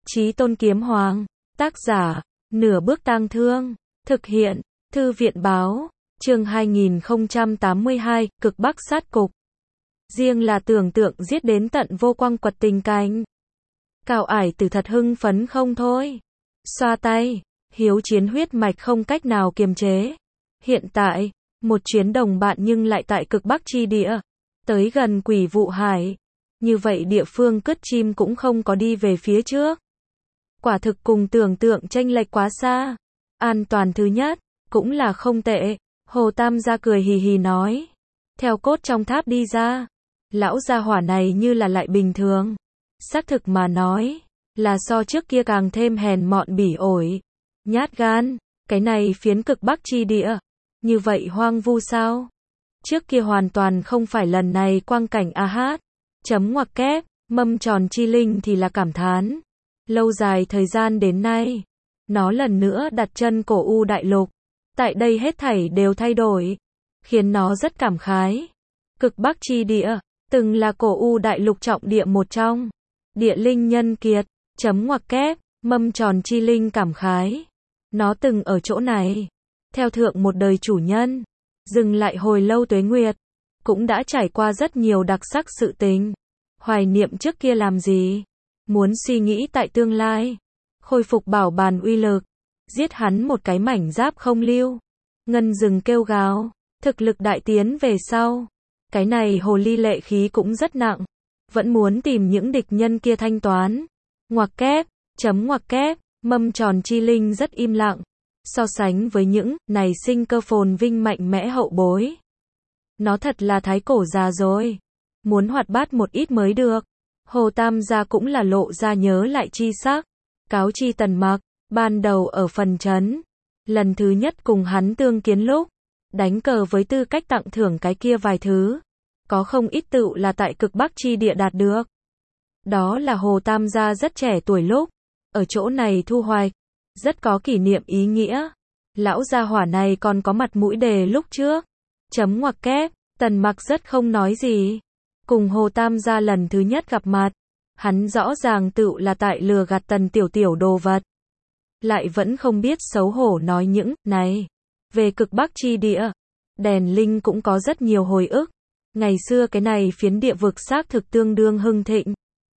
Chí Tôn Kiếm Hoàng, tác giả, Nửa Bước Tang Thương, thực hiện, Thư viện Báo, chương 2082, Cực Bắc sát cục. Riêng là tưởng tượng giết đến tận vô quang quật tình cảnh. Cao Ải Tử thật hưng phấn không thôi. Xoa tay, hiếu chiến huyết mạch không cách nào kiềm chế. Hiện tại, một chuyến đồng bạn nhưng lại tại cực Bắc chi địa, tới gần Quỷ Vụ Hải. Như vậy địa phương cất chim cũng không có đi về phía trước. Quả thực cùng tưởng tượng chênh lệch quá xa. An toàn thứ nhất, cũng là không tệ. Hồ Tam gia cười hì hì nói. Theo cốt trong tháp đi ra. Lão gia hỏa này như là lại bình thường. Xác thực mà nói, là so trước kia càng thêm hèn mọn bỉ ổi. Nhát gan, cái này phiến cực Bắc chi địa. Như vậy hoang vu sao? Trước kia hoàn toàn không phải lần này quang cảnh a hát. Chấm ngoặc kép, mâm tròn chi linh thì là cảm thán. Lâu dài thời gian đến nay, nó lần nữa đặt chân cổ U đại lục. Tại đây hết thảy đều thay đổi, khiến nó rất cảm khái. Cực Bắc chi địa, từng là cổ U đại lục trọng địa một trong. Địa linh nhân kiệt, chấm ngoặc kép, mâm tròn chi linh cảm khái. Nó từng ở chỗ này, theo thượng một đời chủ nhân, dừng lại hồi lâu tuế nguyệt, cũng đã trải qua rất nhiều đặc sắc sự tình. Hoài niệm trước kia làm gì? Muốn suy nghĩ tại tương lai. Khôi phục bảo bàn uy lực. Giết hắn một cái mảnh giáp không lưu. Ngân rừng kêu gào. Thực lực đại tiến về sau. Cái này hồ ly lệ khí cũng rất nặng. Vẫn muốn tìm những địch nhân kia thanh toán. Ngoặc kép, chấm ngoặc kép, mâm tròn chi linh rất im lặng. So sánh với những này sinh cơ phồn vinh mạnh mẽ hậu bối. Nó thật là thái cổ già rồi. Muốn hoạt bát một ít mới được. Hồ Tam gia cũng là lộ ra nhớ lại chi sắc. Cáo chi Tần Mặc, ban đầu ở phần trấn. Lần thứ nhất cùng hắn tương kiến lúc. Đánh cờ với tư cách tặng thưởng cái kia vài thứ. Có không ít tựu là tại cực Bắc chi địa đạt được. Đó là Hồ Tam gia rất trẻ tuổi lúc. Ở chỗ này thu hoạch. Rất có kỷ niệm ý nghĩa. Lão gia hỏa này còn có mặt mũi đề lúc trước. Chấm ngoặc kép, Tần Mặc rất không nói gì. Cùng Hồ Tam gia lần thứ nhất gặp mặt, hắn rõ ràng tựu là tại lừa gạt Tần tiểu tiểu đồ vật. Lại vẫn không biết xấu hổ nói những này. Về cực Bắc chi địa, đèn linh cũng có rất nhiều hồi ức. Ngày xưa cái này phiến địa vực xác thực tương đương hưng thịnh.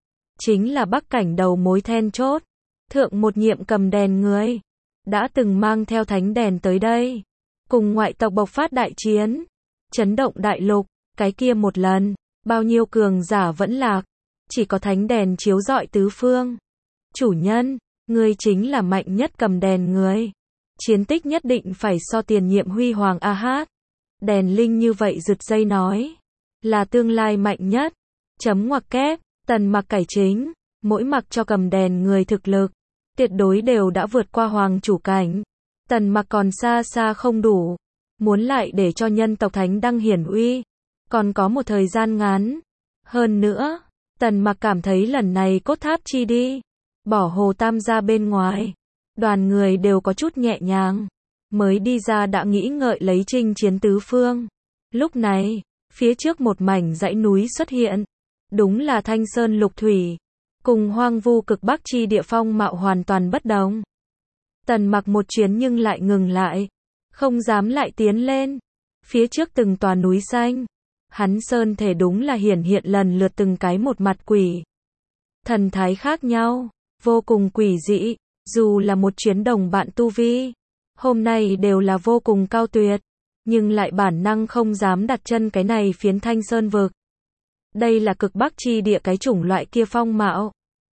Chính là Bắc cảnh đầu mối then chốt. Thượng một nhiệm cầm đèn người, đã từng mang theo thánh đèn tới đây. Cùng ngoại tộc bộc phát đại chiến, chấn động đại lục, cái kia một lần. Bao nhiêu cường giả vẫn lạc, chỉ có thánh đèn chiếu rọi tứ phương. Chủ nhân, ngươi chính là mạnh nhất cầm đèn người. Chiến tích nhất định phải so tiền nhiệm huy hoàng a hát. Đèn linh như vậy rực dây nói, là tương lai mạnh nhất. Chấm ngoặc kép, Tần Mặc cải chính, mỗi mặc cho cầm đèn người thực lực, tuyệt đối đều đã vượt qua hoàng chủ cảnh. Tần Mặc còn xa xa không đủ, muốn lại để cho nhân tộc thánh đăng hiển uy. Còn có một thời gian ngắn. Hơn nữa, Tần Mặc cảm thấy lần này cốt tháp chi đi. Bỏ Hồ Tam gia bên ngoài. Đoàn người đều có chút nhẹ nhàng. Mới đi ra đã nghĩ ngợi lấy chinh chiến tứ phương. Lúc này, phía trước một mảnh dãy núi xuất hiện. Đúng là Thanh Sơn Lục Thủy. Cùng hoang vu cực Bắc chi địa phong mạo hoàn toàn bất đồng. Tần Mặc một chuyến nhưng lại ngừng lại. Không dám lại tiến lên. Phía trước từng tòa núi xanh. Hắn sơn thể đúng là hiển hiện lần lượt từng cái một mặt quỷ. Thần thái khác nhau, vô cùng quỷ dị, dù là một chuyến đồng bạn tu vi. Hôm nay đều là vô cùng cao tuyệt, nhưng lại bản năng không dám đặt chân cái này phiến Thanh Sơn vực. Đây là cực Bắc chi địa cái chủng loại kia phong mạo.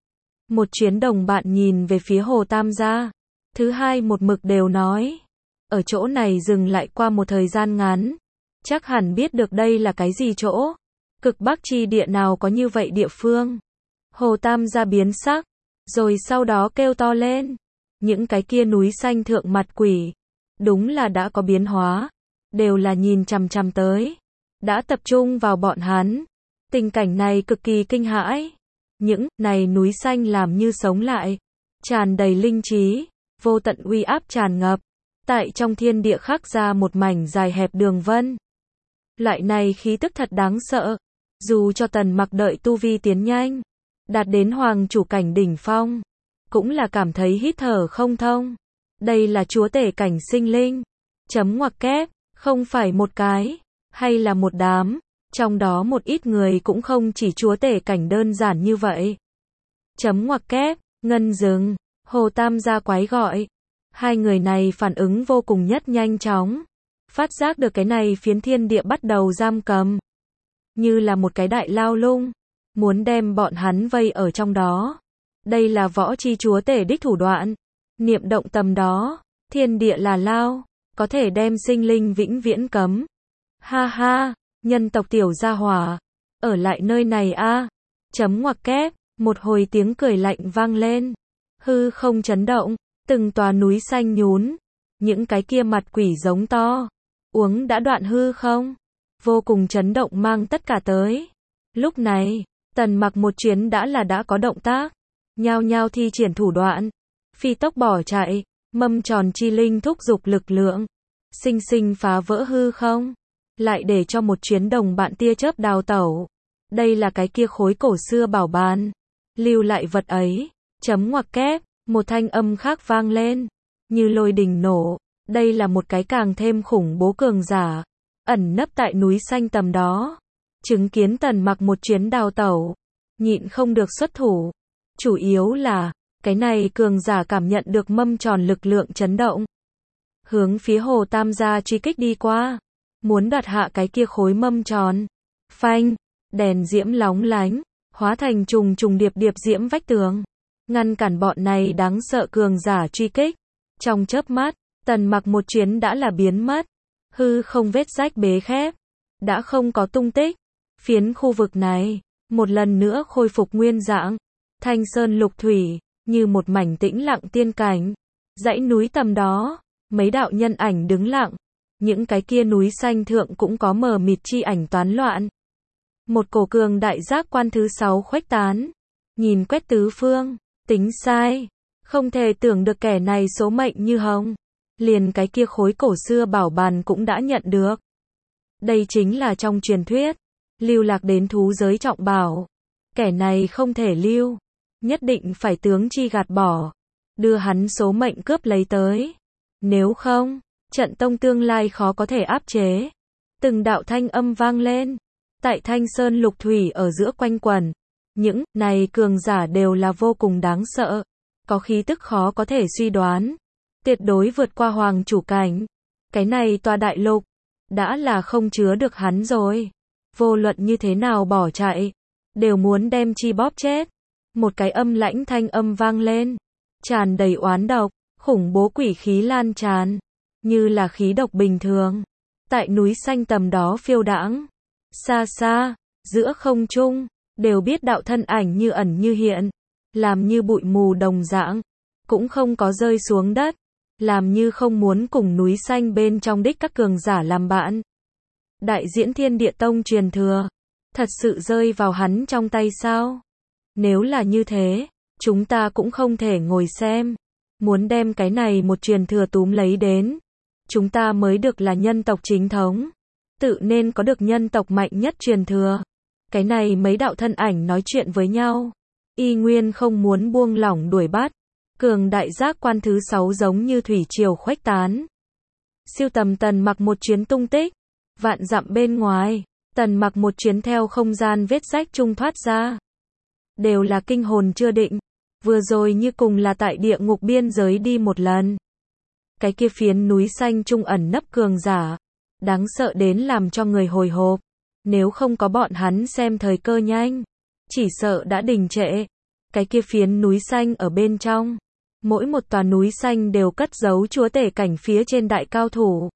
Một chuyến đồng bạn nhìn về phía Hồ Tam gia. Thứ hai một mực đều nói. Ở chỗ này dừng lại qua một thời gian ngắn. Chắc hẳn biết được đây là cái gì chỗ. Cực Bắc chi địa nào có như vậy địa phương. Hồ Tam gia biến sắc. Rồi sau đó kêu to lên. Những cái kia núi xanh thượng mặt quỷ. Đúng là đã có biến hóa. Đều là nhìn chằm chằm tới. Đã tập trung vào bọn hắn. Tình cảnh này cực kỳ kinh hãi. Những này núi xanh làm như sống lại. Tràn đầy linh trí. Vô tận uy áp tràn ngập. Tại trong thiên địa khắc ra một mảnh dài hẹp đường vân. Loại này khí tức thật đáng sợ. Dù cho Tần Mặc đợi tu vi tiến nhanh, đạt đến hoàng chủ cảnh đỉnh phong, cũng là cảm thấy hít thở không thông. Đây là chúa tể cảnh sinh linh. Chấm ngoặc kép, không phải một cái, hay là một đám, trong đó một ít người cũng không chỉ chúa tể cảnh đơn giản như vậy. Chấm ngoặc kép, ngân dừng, Hồ Tam gia quái gọi. Hai người này phản ứng vô cùng nhất nhanh chóng. Phát giác được cái này phiến thiên địa bắt đầu giam cầm. Như là một cái đại lao lung, muốn đem bọn hắn vây ở trong đó. Đây là võ chi chúa tể đích thủ đoạn. Niệm động tầm đó, thiên địa là lao, có thể đem sinh linh vĩnh viễn cấm. Ha ha, nhân tộc tiểu gia hỏa, ở lại nơi này a. Chấm ngoặc kép, một hồi tiếng cười lạnh vang lên. Hư không chấn động, từng tòa núi xanh nhún, những cái kia mặt quỷ giống to, uống đã đoạn hư không, vô cùng chấn động mang tất cả tới. Lúc này, Tần Mặc một chuyến đã có động tác, nhao nhao thi triển thủ đoạn, phi tốc bỏ chạy, mâm tròn chi linh thúc giục lực lượng, sinh sinh phá vỡ hư không, lại để cho một chuyến đồng bạn tia chớp đào tẩu. Đây là cái kia khối cổ xưa bảo bàn, lưu lại vật ấy. Chấm ngoặc kép, một thanh âm khác vang lên, như lôi đình nổ. Đây là một cái càng thêm khủng bố cường giả, ẩn nấp tại núi xanh tầm đó. Chứng kiến Tần Mặc một chuyến đào tẩu, nhịn không được xuất thủ. Chủ yếu là, cái này cường giả cảm nhận được mâm tròn lực lượng chấn động. Hướng phía Hồ Tam gia truy kích đi qua, muốn đoạt hạ cái kia khối mâm tròn. Phanh, đèn diễm lóng lánh, hóa thành trùng trùng điệp điệp diễm vách tường, ngăn cản bọn này đáng sợ cường giả truy kích. Trong chớp mắt, Tần Mặc một chuyến đã là biến mất, hư không vết rách bế khép, đã không có tung tích. Phiến khu vực này, một lần nữa khôi phục nguyên dạng, thanh sơn lục thủy, như một mảnh tĩnh lặng tiên cảnh. Dãy núi tầm đó, mấy đạo nhân ảnh đứng lặng, những cái kia núi xanh thượng cũng có mờ mịt chi ảnh toán loạn. Một cổ cường đại giác quan thứ 6 khuếch tán, nhìn quét tứ phương, tính sai, không thể tưởng được kẻ này số mệnh như hồng, liền cái kia khối cổ xưa bảo bàn cũng đã nhận được. Đây chính là trong truyền thuyết, lưu lạc đến thú giới trọng bảo, kẻ này không thể lưu, nhất định phải tướng chi gạt bỏ, đưa hắn số mệnh cướp lấy tới. Nếu không, trận tông tương lai khó có thể áp chế. Từng đạo thanh âm vang lên, tại Thanh Sơn Lục Thủy ở giữa quanh quẩn. Những này cường giả đều là vô cùng đáng sợ, có khí tức khó có thể suy đoán, tuyệt đối vượt qua hoàng chủ cảnh. Cái này tòa đại lục đã là không chứa được hắn rồi. Vô luận như thế nào bỏ chạy, đều muốn đem chi bóp chết. Một cái âm lãnh thanh âm vang lên, tràn đầy oán độc, khủng bố quỷ khí lan tràn, như là khí độc bình thường, tại núi xanh tầm đó phiêu đãng. Xa xa, giữa không trung, đều biết đạo thân ảnh như ẩn như hiện, làm như bụi mù đồng dạng, cũng không có rơi xuống đất, làm như không muốn cùng núi xanh bên trong đích các cường giả làm bạn. Đại diễn Thiên Địa Tông truyền thừa, thật sự rơi vào hắn trong tay sao? Nếu là như thế, chúng ta cũng không thể ngồi xem, muốn đem cái này một truyền thừa túm lấy đến, chúng ta mới được là nhân tộc chính thống, tự nên có được nhân tộc mạnh nhất truyền thừa. Cái này mấy đạo thân ảnh nói chuyện với nhau, y nguyên không muốn buông lỏng đuổi bắt. Cường đại giác quan thứ 6 giống như thủy triều khuếch tán, siêu tầm Tần Mặc một chuyến tung tích. Vạn dặm bên ngoài, Tần Mặc một chuyến theo không gian vết rách trung thoát ra, đều là kinh hồn chưa định. Vừa rồi như cùng là tại địa ngục biên giới đi một lần. Cái kia phiến núi xanh trung ẩn nấp cường giả, đáng sợ đến làm cho người hồi hộp. Nếu không có bọn hắn xem thời cơ nhanh, chỉ sợ đã đình trệ. Cái kia phiến núi xanh ở bên trong, mỗi một tòa núi xanh đều cất giấu chúa tể cảnh phía trên đại cao thủ.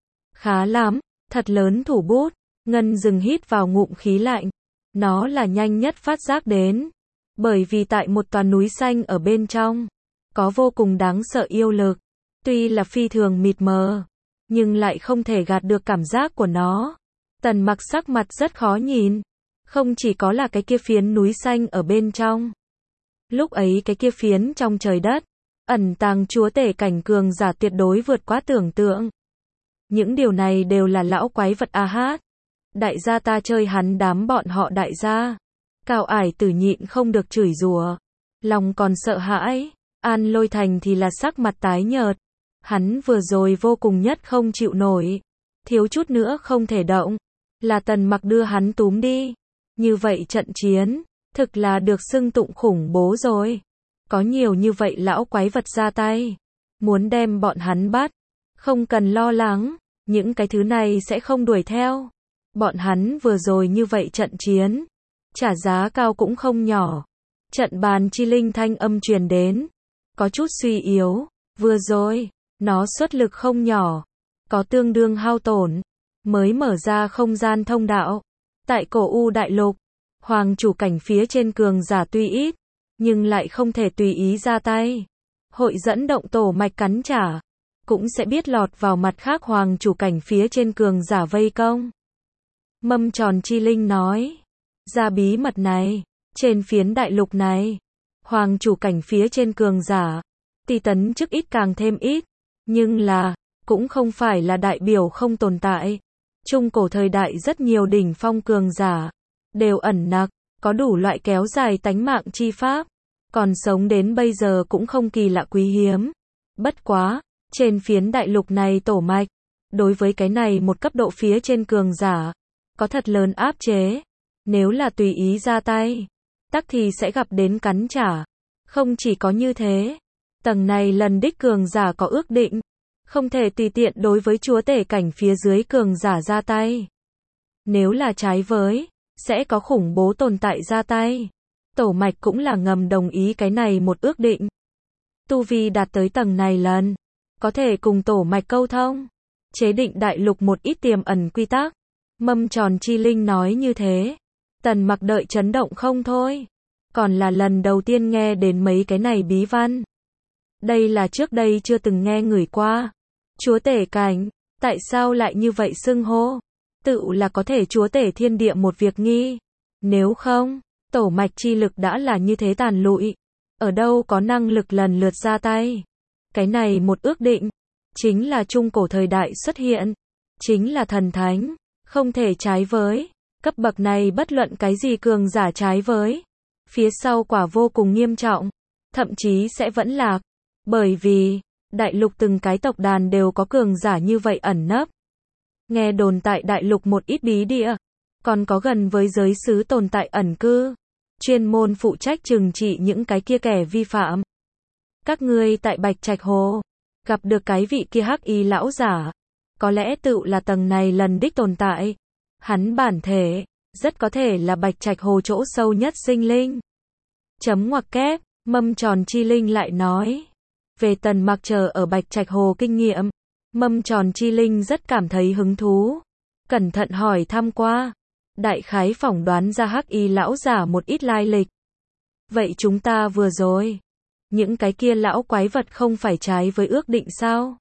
Khá lắm, thật lớn thủ bút. Ngân dừng hít vào ngụm khí lạnh, nó là nhanh nhất phát giác đến. Bởi vì tại một tòa núi xanh ở bên trong, có vô cùng đáng sợ yêu lực. Tuy là phi thường mịt mờ, nhưng lại không thể gạt được cảm giác của nó. Tần Mặc sắc mặt rất khó nhìn. Không chỉ có là cái kia phiến núi xanh ở bên trong. Lúc ấy cái kia phiến trong trời đất, ẩn tàng chúa tể cảnh cường giả tuyệt đối vượt quá tưởng tượng. Những điều này đều là lão quái vật a hát. Đại gia ta chơi hắn đám bọn họ đại gia. Cao Ải Tử nhịn không được chửi rủa, lòng còn sợ hãi, An Lôi Thành thì là sắc mặt tái nhợt. Hắn vừa rồi vô cùng nhất không chịu nổi. Thiếu chút nữa không thể động. Là Tần Mặc đưa hắn túm đi. Như vậy trận chiến, thực là được xưng tụng khủng bố rồi. Có nhiều như vậy lão quái vật ra tay. Muốn đem bọn hắn bắt. Không cần lo lắng. Những cái thứ này sẽ không đuổi theo. Bọn hắn vừa rồi như vậy trận chiến. Trả giá cao cũng không nhỏ. Trận bàn chi linh thanh âm truyền đến. Có chút suy yếu. Vừa rồi, nó xuất lực không nhỏ. Có tương đương hao tổn. Mới mở ra không gian thông đạo. Tại cổ U đại lục, hoàng chủ cảnh phía trên cường giả tuy ít, nhưng lại không thể tùy ý ra tay. Hội dẫn động tổ mạch cắn trả. Cũng sẽ biết lọt vào mặt khác hoàng chủ cảnh phía trên cường giả vây công. Mâm tròn chi linh nói. Ra bí mật này. Trên phiến đại lục này. Hoàng chủ cảnh phía trên cường giả. Tỷ tấn chức ít càng thêm ít. Nhưng là. Cũng không phải là đại biểu không tồn tại. Trung cổ thời đại rất nhiều đỉnh phong cường giả. Đều ẩn nặc. Có đủ loại kéo dài tánh mạng chi pháp. Còn sống đến bây giờ cũng không kỳ lạ quý hiếm. Bất quá. Trên phiến đại lục này tổ mạch. Đối với cái này một cấp độ phía trên cường giả. Có thật lớn áp chế. Nếu là tùy ý ra tay. Tắc thì sẽ gặp đến cắn trả. Không chỉ có như thế. Tầng này lần đích cường giả có ước định. Không thể tùy tiện đối với chúa tể cảnh phía dưới cường giả ra tay. Nếu là trái với. Sẽ có khủng bố tồn tại ra tay. Tổ mạch cũng là ngầm đồng ý cái này một ước định. Tu vi đạt tới tầng này lần. Có thể cùng tổ mạch câu thông. Chế định đại lục một ít tiềm ẩn quy tắc. Mâm tròn chi linh nói như thế. Tần Mặc đợi chấn động không thôi. Còn là lần đầu tiên nghe đến mấy cái này bí văn. Đây là trước đây chưa từng nghe người qua. Chúa tể cảnh. Tại sao lại như vậy xưng hô? Tự là có thể chúa tể thiên địa một việc nghi. Nếu không, tổ mạch chi lực đã là như thế tàn lụi. Ở đâu có năng lực lần lượt ra tay. Cái này một ước định. Chính là trung cổ thời đại xuất hiện. Chính là thần thánh. Không thể trái với. Cấp bậc này bất luận cái gì cường giả trái với. Phía sau quả vô cùng nghiêm trọng. Thậm chí sẽ vẫn lạc. Bởi vì, đại lục từng cái tộc đàn đều có cường giả như vậy ẩn nấp. Nghe đồn tại đại lục một ít bí địa. Còn có gần với giới xứ tồn tại ẩn cư. Chuyên môn phụ trách trừng trị những cái kia kẻ vi phạm. Các ngươi tại Bạch Trạch Hồ. Gặp được cái vị kia hắc y lão giả. Có lẽ tự là tầng này lần đích tồn tại. Hắn bản thể. Rất có thể là Bạch Trạch Hồ chỗ sâu nhất sinh linh. Chấm ngoặc kép. Mâm tròn chi linh lại nói. Về Tần Mặc chờ ở Bạch Trạch Hồ kinh nghiệm. Mâm tròn chi linh rất cảm thấy hứng thú. Cẩn thận hỏi thăm qua. Đại khái phỏng đoán ra hắc y lão giả một ít lai lịch. Vậy chúng ta vừa rồi. Những cái kia lão quái vật không phải trái với ước định sao?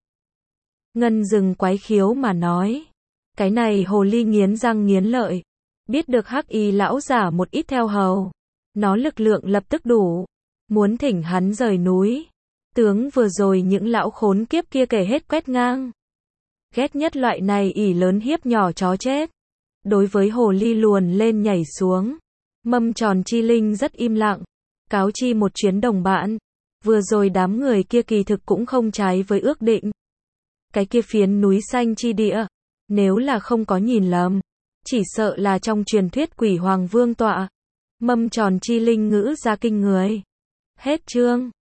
Ngân rừng quái khiếu mà nói. Cái này hồ ly nghiến răng nghiến lợi. Biết được hắc y lão giả một ít theo hầu. Nó lực lượng lập tức đủ. Muốn thỉnh hắn rời núi. Tướng vừa rồi những lão khốn kiếp kia kể hết quét ngang. Ghét nhất loại này ỷ lớn hiếp nhỏ chó chết. Đối với hồ ly luồn lên nhảy xuống. Mâm tròn chi linh rất im lặng. Cáo chi một chuyến đồng bạn. Vừa rồi đám người kia kỳ thực cũng không trái với ước định. Cái kia phiến núi xanh chi địa. Nếu là không có nhìn lầm. Chỉ sợ là trong truyền thuyết quỷ hoàng vương tọa. Mâm tròn chi linh ngữ ra kinh người. Hết chương.